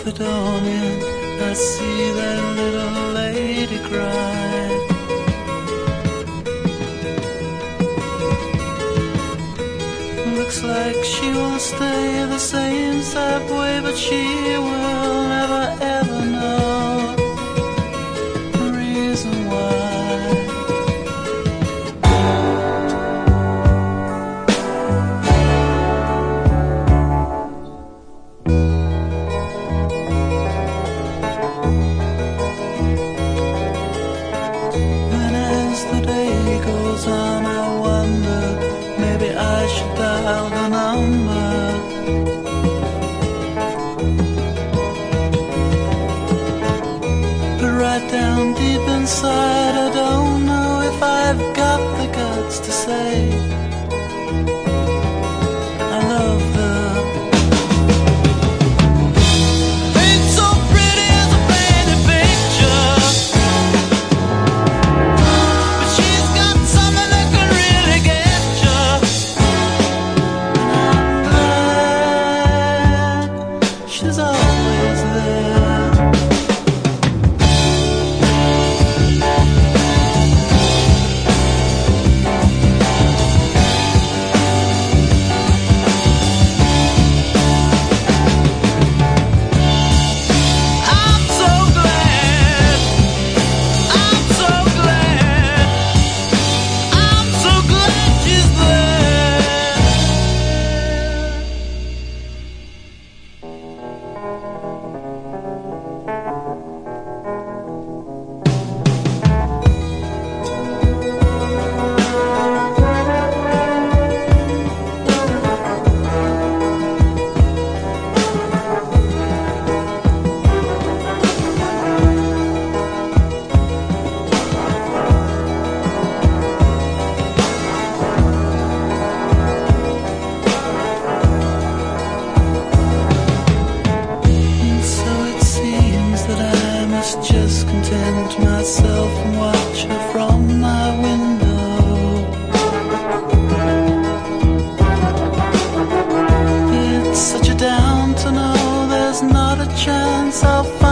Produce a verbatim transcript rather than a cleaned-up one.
the dawning, I see that little lady cry. Looks like she will stay the same sad way, but she will never ever know the reason why. Then as the day goes on, I wonder, maybe I should dial the number. But right down deep inside, I don't know if I've got the guts to say I love her. Ain't so pretty as a painted picture, but she's got something that can really get you. And I'm glad she's always there. I'm so glad, I'm so glad, I'm so glad she's there. And so it seems that I must just content myself and watch her from my window. It's such a down to know there's not a chance I'll find